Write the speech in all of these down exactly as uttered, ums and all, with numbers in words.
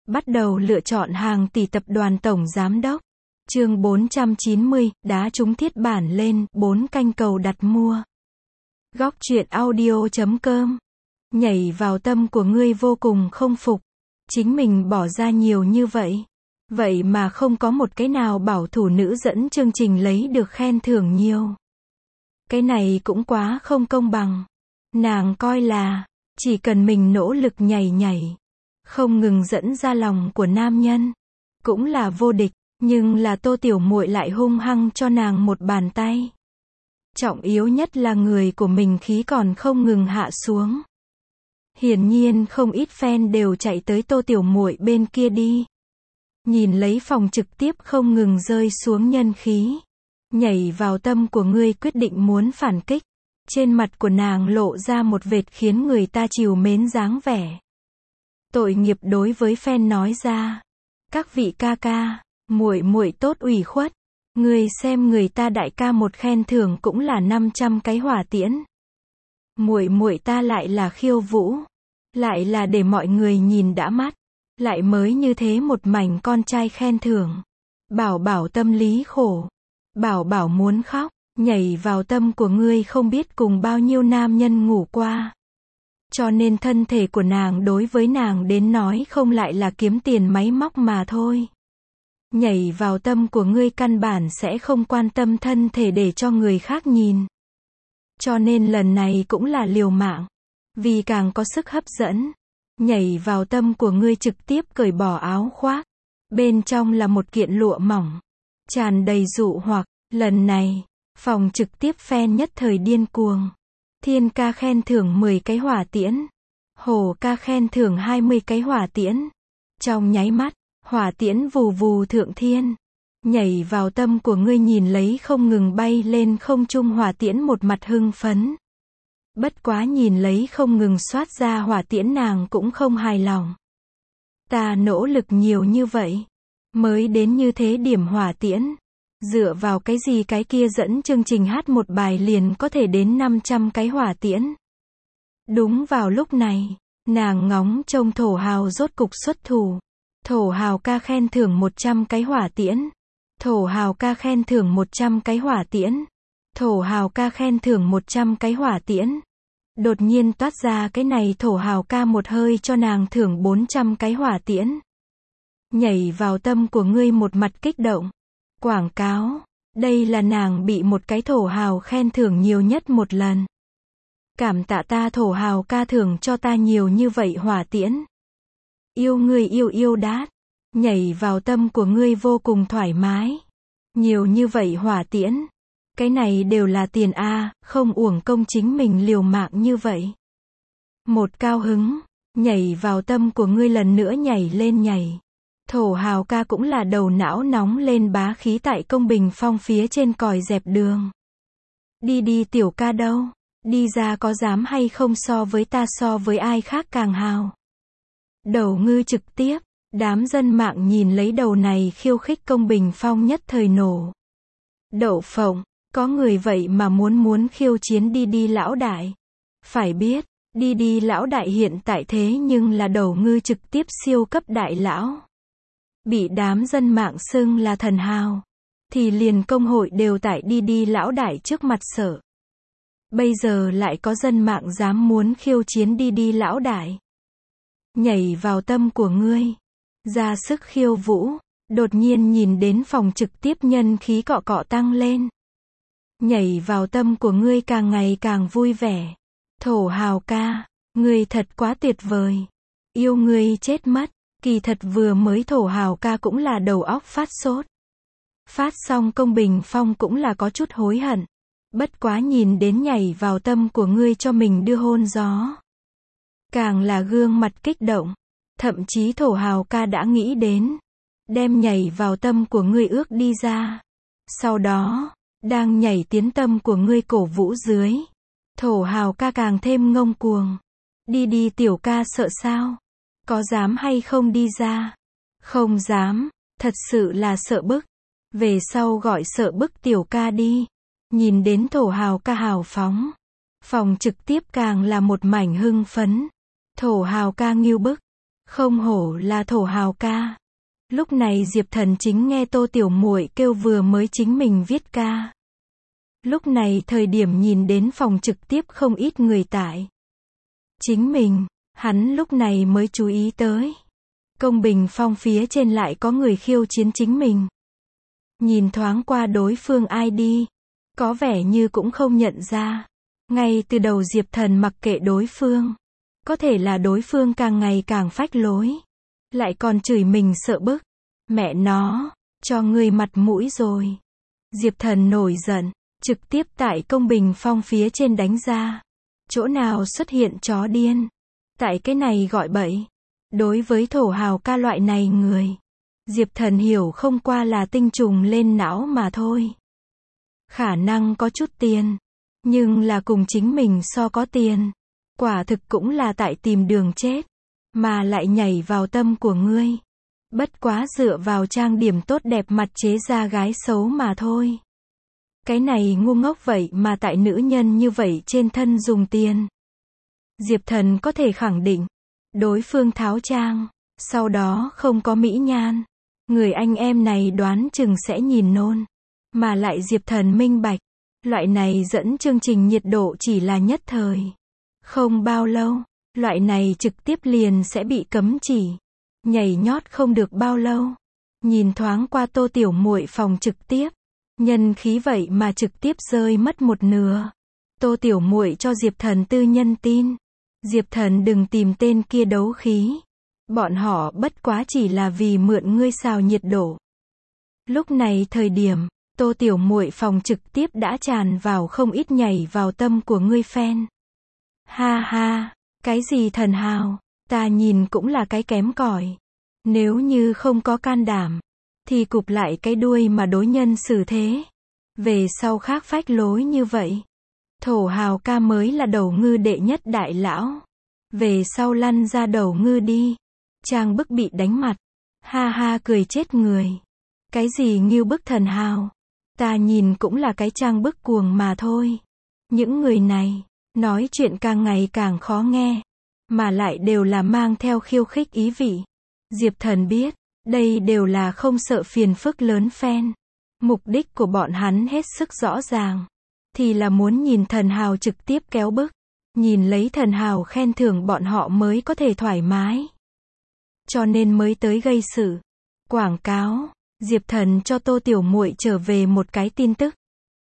Bắt đầu lựa chọn hàng tỷ tập đoàn tổng giám đốc. Chương bốn trăm chín mươi, đá trúng thiết bản lên, bốn canh cầu đặt mua. Góc truyện audio chấm com. Nhảy vào tâm của ngươi vô cùng không phục. Chính mình bỏ ra nhiều như vậy. Vậy mà không có một cái nào bảo thủ nữ dẫn chương trình lấy được khen thưởng nhiều. Cái này cũng quá không công bằng. Nàng coi là, chỉ cần mình nỗ lực nhảy nhảy, không ngừng dẫn ra lòng của nam nhân, cũng là vô địch, nhưng là Tô Tiểu Muội lại hung hăng cho nàng một bàn tay. Trọng yếu nhất là người của mình khí còn không ngừng hạ xuống. Hiển nhiên không ít fan đều chạy tới Tô Tiểu Muội bên kia đi. Nhìn lấy phòng trực tiếp không ngừng rơi xuống nhân khí. Nhảy vào tâm của ngươi quyết định muốn phản kích. Trên mặt của nàng lộ ra một vệt khiến người ta trìu mến dáng vẻ. Tội nghiệp đối với fan nói ra. Các vị ca ca, muội muội tốt ủy khuất. Ngươi xem người ta đại ca một khen thưởng cũng là năm trăm cái hỏa tiễn. Muội muội ta lại là khiêu vũ. Lại là để mọi người nhìn đã mắt. Lại mới như thế một mảnh con trai khen thưởng. Bảo bảo tâm lý khổ. Bảo bảo muốn khóc. Nhảy vào tâm của ngươi không biết cùng bao nhiêu nam nhân ngủ qua. Cho nên thân thể của nàng đối với nàng đến nói không lại là kiếm tiền máy móc mà thôi. Nhảy vào tâm của ngươi căn bản sẽ không quan tâm thân thể để cho người khác nhìn. Cho nên lần này cũng là liều mạng. Vì càng có sức hấp dẫn. Nhảy vào tâm của ngươi trực tiếp cởi bỏ áo khoác. Bên trong là một kiện lụa mỏng. Tràn đầy dụ hoặc. Lần này, phòng trực tiếp fan nhất thời điên cuồng. Thiên ca khen thưởng mười cái hỏa tiễn. Hồ ca khen thưởng hai mươi cái hỏa tiễn. Trong nháy mắt, hỏa tiễn vù vù thượng thiên. Nhảy vào tâm của ngươi nhìn lấy không ngừng bay lên không trung hỏa tiễn một mặt hưng phấn. Bất quá nhìn lấy không ngừng xoát ra hỏa tiễn nàng cũng không hài lòng. Ta nỗ lực nhiều như vậy. Mới đến như thế điểm hỏa tiễn. Dựa vào cái gì cái kia dẫn chương trình hát một bài liền có thể đến năm trăm cái hỏa tiễn. Đúng vào lúc này, nàng ngóng trông thổ hào rốt cục xuất thủ. Thổ hào ca khen thưởng một trăm cái hỏa tiễn. Thổ hào ca khen thưởng một trăm cái hỏa tiễn. Thổ hào ca khen thưởng một trăm cái hỏa tiễn. Đột nhiên toát ra cái này thổ hào ca một hơi cho nàng thưởng bốn trăm cái hỏa tiễn. Nhảy vào tâm của ngươi một mặt kích động. Quảng cáo. Đây là nàng bị một cái thổ hào khen thưởng nhiều nhất một lần. Cảm tạ ta thổ hào ca thưởng cho ta nhiều như vậy hỏa tiễn. Yêu ngươi yêu yêu đát. Nhảy vào tâm của ngươi vô cùng thoải mái. Nhiều như vậy hỏa tiễn. Cái này đều là tiền a, không uổng công chính mình liều mạng như vậy. Một cao hứng. Nhảy vào tâm của ngươi lần nữa nhảy lên nhảy. Thổ hào ca cũng là đầu não nóng lên bá khí tại công bình phong phía trên còi dẹp đường. Đi đi tiểu ca đâu? Đi ra có dám hay không so với ta so với ai khác càng hào. Đầu ngư trực tiếp, đám dân mạng nhìn lấy đầu này khiêu khích công bình phong nhất thời nổ. Đậu phộng, có người vậy mà muốn muốn khiêu chiến đi đi lão đại. Phải biết, đi đi lão đại hiện tại thế nhưng là đầu ngư trực tiếp siêu cấp đại lão. Bị đám dân mạng xưng là thần hào. Thì liền công hội đều tại đi đi lão đại trước mặt sợ. Bây giờ lại có dân mạng dám muốn khiêu chiến đi đi lão đại. Nhảy vào tâm của ngươi. Ra sức khiêu vũ. Đột nhiên nhìn đến phòng trực tiếp nhân khí cọ cọ tăng lên. Nhảy vào tâm của ngươi càng ngày càng vui vẻ. Thổ hào ca. Ngươi thật quá tuyệt vời. Yêu ngươi chết mất. Kỳ thật vừa mới thổ hào ca cũng là đầu óc phát sốt. Phát xong công bình phong cũng là có chút hối hận. Bất quá nhìn đến nhảy vào tâm của ngươi cho mình đưa hôn gió. Càng là gương mặt kích động. Thậm chí thổ hào ca đã nghĩ đến. Đem nhảy vào tâm của ngươi ước đi ra. Sau đó, đang nhảy tiến tâm của ngươi cổ vũ dưới. Thổ hào ca càng thêm ngông cuồng. Đi đi tiểu ca sợ sao? Có dám hay không đi ra? Không dám, thật sự là sợ bức. Về sau gọi sợ bức tiểu ca đi. Nhìn đến thổ hào ca hào phóng. Phòng trực tiếp càng là một mảnh hưng phấn. Thổ hào ca nghiêu bức. Không hổ là thổ hào ca. Lúc này Diệp Thần chính nghe Tô Tiểu Muội kêu vừa mới chính mình viết ca. Lúc này thời điểm nhìn đến phòng trực tiếp không ít người tại. Chính mình, hắn lúc này mới chú ý tới. Công bình phong phía trên lại có người khiêu chiến chính mình. Nhìn thoáng qua đối phương ai đi. Có vẻ như cũng không nhận ra. Ngay từ đầu Diệp Thần mặc kệ đối phương. Có thể là đối phương càng ngày càng phách lối. Lại còn chửi mình sợ bức. Mẹ nó, cho người mặt mũi rồi. Diệp Thần nổi giận. Trực tiếp tại công bình phong phía trên đánh ra. Chỗ nào xuất hiện chó điên. Tại cái này gọi bậy. Đối với thổ hào ca loại này người. Diệp Thần hiểu không qua là tinh trùng lên não mà thôi. Khả năng có chút tiền. Nhưng là cùng chính mình so có tiền. Quả thực cũng là tại tìm đường chết. Mà lại nhảy vào tâm của ngươi. Bất quá dựa vào trang điểm tốt đẹp mặt chế ra gái xấu mà thôi. Cái này ngu ngốc vậy mà tại nữ nhân như vậy trên thân dùng tiền. Diệp Thần có thể khẳng định. Đối phương tháo trang. Sau đó không có mỹ nhan. Người anh em này đoán chừng sẽ nhìn nôn. Mà lại Diệp Thần minh bạch. Loại này dẫn chương trình nhiệt độ chỉ là nhất thời. Không bao lâu. Loại này trực tiếp liền sẽ bị cấm chỉ. Nhảy nhót không được bao lâu. Nhìn thoáng qua Tô Tiểu Muội phòng trực tiếp. Nhân khí vậy mà trực tiếp rơi mất một nửa. Tô Tiểu Muội cho Diệp Thần tư nhân tin. Diệp Thần đừng tìm tên kia đấu khí. Bọn họ bất quá chỉ là vì mượn ngươi xào nhiệt độ. Lúc này thời điểm, Tô Tiểu Muội phòng trực tiếp đã tràn vào không ít nhảy vào tâm của ngươi fan. Ha ha, cái gì thần hào, ta nhìn cũng là cái kém cỏi. Nếu như không có can đảm, thì cụp lại cái đuôi mà đối nhân xử thế. Về sau khác phách lối như vậy. Thổ hào ca mới là đầu ngư đệ nhất đại lão. Về sau lăn ra đầu ngư đi. Trang bức bị đánh mặt. Ha ha cười chết người. Cái gì nghiêu bức thần hào. Ta nhìn cũng là cái trang bức cuồng mà thôi. Những người này, nói chuyện càng ngày càng khó nghe. Mà lại đều là mang theo khiêu khích ý vị. Diệp Thần biết, đây đều là không sợ phiền phức lớn fan. Mục đích của bọn hắn hết sức rõ ràng. Thì là muốn nhìn thần hào trực tiếp kéo bức. Nhìn lấy thần hào khen thưởng bọn họ mới có thể thoải mái. Cho nên mới tới gây sự. Quảng cáo. Diệp Thần cho Tô Tiểu Muội trở về một cái tin tức.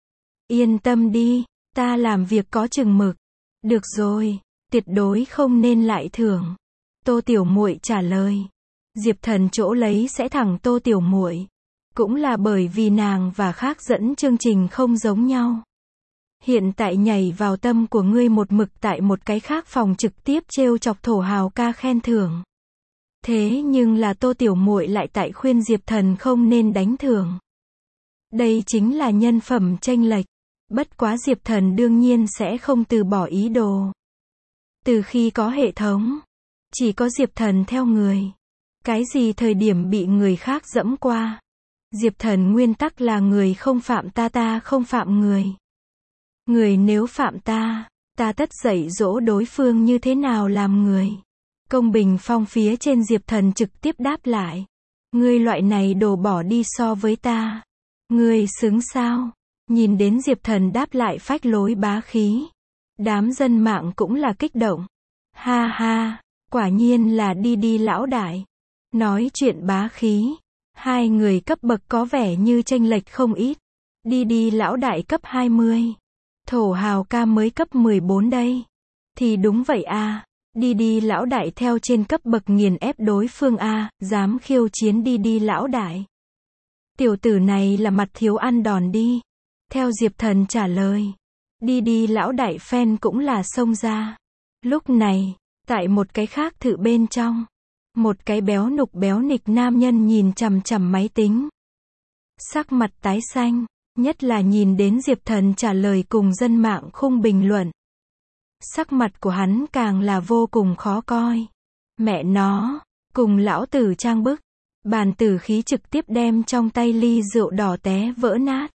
Yên tâm đi, ta làm việc có chừng mực. Được rồi, tuyệt đối không nên lại thưởng. Tô Tiểu Muội trả lời. Diệp Thần chỗ lấy sẽ thẳng Tô Tiểu Muội. Cũng là bởi vì nàng và khác dẫn chương trình không giống nhau. Hiện tại nhảy vào tâm của ngươi một mực tại một cái khác phòng trực tiếp trêu chọc thổ hào ca khen thưởng. Thế nhưng là Tô Tiểu Muội lại tại khuyên Diệp Thần không nên đánh thưởng. Đây chính là nhân phẩm chênh lệch. Bất quá Diệp Thần đương nhiên sẽ không từ bỏ ý đồ. Từ khi có hệ thống, chỉ có Diệp Thần theo người. Cái gì thời điểm bị người khác dẫm qua. Diệp Thần nguyên tắc là người không phạm ta ta không phạm người. Người nếu phạm ta, ta tất dạy dỗ đối phương như thế nào làm người. Công bình phong phía trên Diệp Thần trực tiếp đáp lại. Ngươi loại này đồ bỏ đi so với ta. Ngươi xứng sao? Nhìn đến Diệp Thần đáp lại phách lối bá khí. Đám dân mạng cũng là kích động. Ha ha, quả nhiên là đi đi lão đại. Nói chuyện bá khí. Hai người cấp bậc có vẻ như chênh lệch không ít. Đi đi lão đại cấp hai mươi. Thổ hào ca mới cấp mười bốn đây. Thì đúng vậy a. Đi đi lão đại theo trên cấp bậc nghiền ép đối phương a, dám khiêu chiến đi đi lão đại. Tiểu tử này là mặt thiếu ăn đòn đi. Theo Diệp Thần trả lời. Đi đi lão đại fan cũng là xông ra. Lúc này, tại một cái khác thự bên trong. Một cái béo nục béo nịch nam nhân nhìn chằm chằm máy tính. Sắc mặt tái xanh, nhất là nhìn đến Diệp Thần trả lời cùng dân mạng khung bình luận. Sắc mặt của hắn càng là vô cùng khó coi. Mẹ nó, cùng lão tử trang bức. Bàn tử khí trực tiếp đem trong tay ly rượu đỏ té vỡ nát.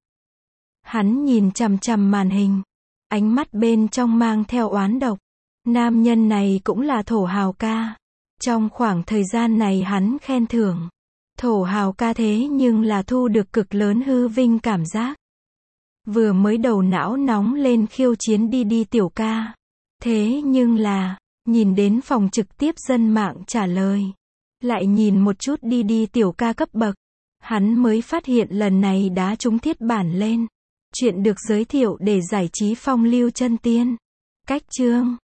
Hắn nhìn chằm chằm màn hình. Ánh mắt bên trong mang theo oán độc. Nam nhân này cũng là thổ hào ca. Trong khoảng thời gian này hắn khen thưởng thổ hào ca thế nhưng là thu được cực lớn hư vinh cảm giác. Vừa mới đầu não nóng lên khiêu chiến đi đi tiểu ca. Thế nhưng là, nhìn đến phòng trực tiếp dân mạng trả lời. Lại nhìn một chút đi đi tiểu ca cấp bậc. Hắn mới phát hiện lần này đá trúng thiết bản lên. Chuyện được giới thiệu để giải trí phong lưu chân tiên. Cách chương